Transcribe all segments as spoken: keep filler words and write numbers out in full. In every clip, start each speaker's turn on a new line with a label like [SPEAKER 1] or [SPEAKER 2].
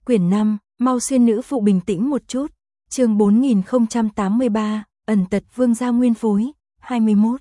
[SPEAKER 1] Quyển năm, mau xuyên nữ phụ bình tĩnh một chút. Chương bốn nghìn không trăm tám mươi ba, ẩn tật vương gia nguyên phối, hai mươi mốt.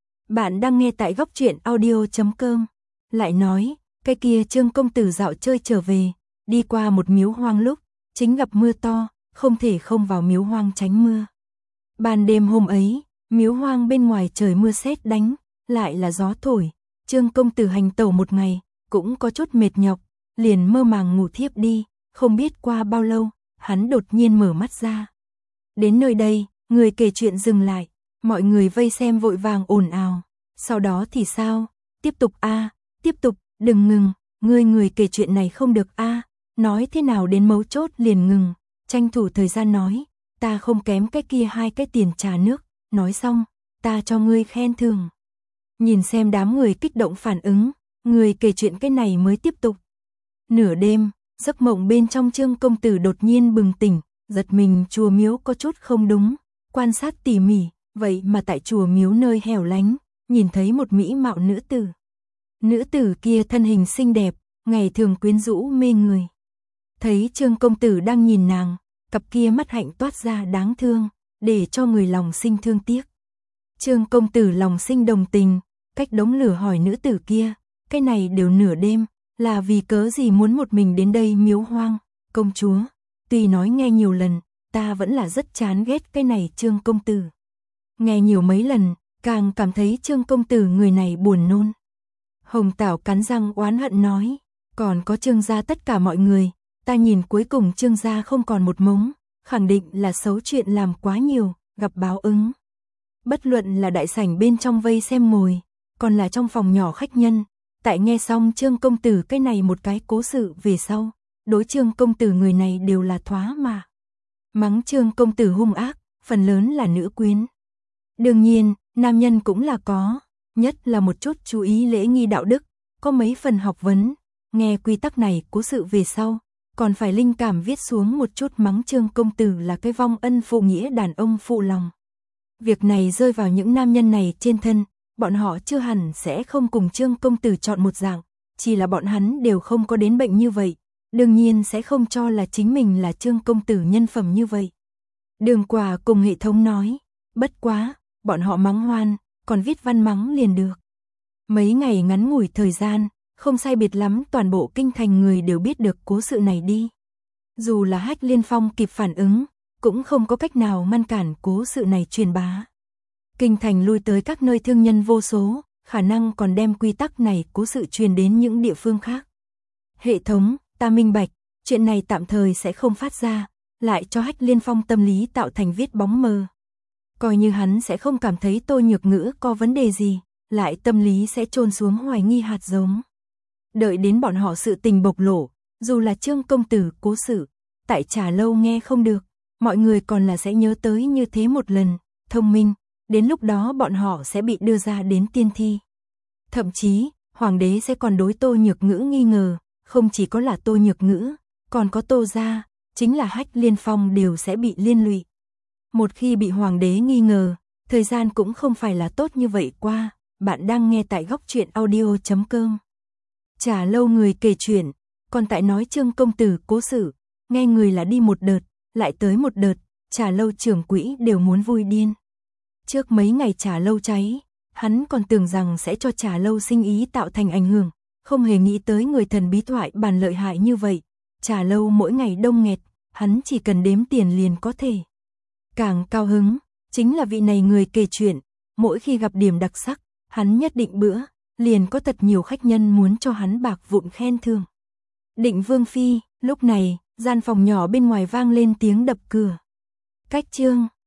[SPEAKER 1] Bạn đang nghe tại góc truyện audio chấm com. Lại nói, cái kia Trương công tử dạo chơi trở về, đi qua một miếu hoang lúc, chính gặp mưa to, không thể không vào miếu hoang tránh mưa. Ban đêm hôm ấy, miếu hoang bên ngoài trời mưa sét đánh, lại là gió thổi, Trương công tử hành tẩu một ngày, cũng có chút mệt nhọc, liền mơ màng ngủ thiếp đi, không biết qua bao lâu, hắn đột nhiên mở mắt ra. Đến nơi đây, người kể chuyện dừng lại, mọi người vây xem vội vàng ồn ào. Sau đó thì sao? Tiếp tục a, tiếp tục, đừng ngừng, người người kể chuyện này không được a, nói thế nào đến mấu chốt liền ngừng, tranh thủ thời gian nói, ta không kém cái kia hai cái tiền trà nước, nói xong, ta cho ngươi khen thưởng. Nhìn xem đám người kích động phản ứng, người kể chuyện cái này mới tiếp tục. Nửa đêm, giấc mộng bên trong Trương công tử đột nhiên bừng tỉnh, giật mình chùa miếu có chút không đúng, quan sát tỉ mỉ, vậy mà tại chùa miếu nơi hẻo lánh, nhìn thấy một mỹ mạo nữ tử. Nữ tử kia thân hình xinh đẹp, ngày thường quyến rũ mê người. Thấy Trương công tử đang nhìn nàng, cặp kia mắt hạnh toát ra đáng thương, để cho người lòng sinh thương tiếc. Trương công tử lòng sinh đồng tình, cách đống lửa hỏi nữ tử kia, cái này đều nửa đêm, là vì cớ gì muốn một mình đến đây miếu hoang, công chúa, tuy nói nghe nhiều lần, ta vẫn là rất chán ghét cái này Trương công tử. Nghe nhiều mấy lần, càng cảm thấy Trương công tử người này buồn nôn. Hồng Tảo cắn răng oán hận nói, còn có Trương gia tất cả mọi người, ta nhìn cuối cùng Trương gia không còn một mống, khẳng định là xấu chuyện làm quá nhiều, gặp báo ứng. Bất luận là đại sảnh bên trong vây xem ngồi, còn là trong phòng nhỏ khách nhân, tại nghe xong Trương công tử cái này một cái cố sự về sau, đối Trương công tử người này đều là thoá mà. Mắng Trương công tử hung ác, phần lớn là nữ quyến. Đương nhiên, nam nhân cũng là có, nhất là một chút chú ý lễ nghi đạo đức, có mấy phần học vấn, nghe quy tắc này cố sự về sau, còn phải linh cảm viết xuống một chút mắng Trương công tử là cái vong ân phụ nghĩa đàn ông phụ lòng. Việc này rơi vào những nam nhân này trên thân, bọn họ chưa hẳn sẽ không cùng Trương công tử chọn một dạng, chỉ là bọn hắn đều không có đến bệnh như vậy, đương nhiên sẽ không cho là chính mình là Trương công tử nhân phẩm như vậy. Đường Quả cùng hệ thống nói, bất quá, bọn họ mắng hoan, còn viết văn mắng liền được. Mấy ngày ngắn ngủi thời gian, không sai biệt lắm toàn bộ kinh thành người đều biết được cố sự này đi. Dù là Hách Liên Phong kịp phản ứng, cũng không có cách nào ngăn cản cố sự này truyền bá. Kinh thành lui tới các nơi thương nhân vô số, khả năng còn đem quy tắc này cố sự truyền đến những địa phương khác. Hệ thống, ta minh bạch, chuyện này tạm thời sẽ không phát ra, lại cho Hách Liên Phong tâm lý tạo thành viết bóng mờ. Coi như hắn sẽ không cảm thấy Tô Nhược Ngữ có vấn đề gì, lại tâm lý sẽ chôn xuống hoài nghi hạt giống. Đợi đến bọn họ sự tình bộc lộ, dù là Trương công tử cố sự, tại Trà Lâu nghe không được, mọi người còn là sẽ nhớ tới như thế một lần, thông minh, đến lúc đó bọn họ sẽ bị đưa ra đến tiên thi. Thậm chí, hoàng đế sẽ còn đối Tô Nhược Ngữ nghi ngờ, không chỉ có là Tô Nhược Ngữ, còn có Tô gia, chính là Hách Liên Phong đều sẽ bị liên lụy. Một khi bị hoàng đế nghi ngờ, thời gian cũng không phải là tốt như vậy qua. Bạn đang nghe tại góc truyện audio chấm com. Trà Lâu người kể chuyện, còn tại nói Trương công tử cố sự, nghe người là đi một đợt, lại tới một đợt, Trà Lâu trưởng quỹ đều muốn vui điên. Trước mấy ngày Trà Lâu cháy, hắn còn tưởng rằng sẽ cho Trà Lâu sinh ý tạo thành ảnh hưởng, không hề nghĩ tới người thần bí thoại bàn lợi hại như vậy. Trà Lâu mỗi ngày đông nghẹt, hắn chỉ cần đếm tiền liền có thể. Càng cao hứng, chính là vị này người kể chuyện, mỗi khi gặp điểm đặc sắc, hắn nhất định bữa, liền có thật nhiều khách nhân muốn cho hắn bạc vụn khen thưởng. Định Vương Phi, lúc này, gian phòng nhỏ bên ngoài vang lên tiếng đập cửa. Cách Trương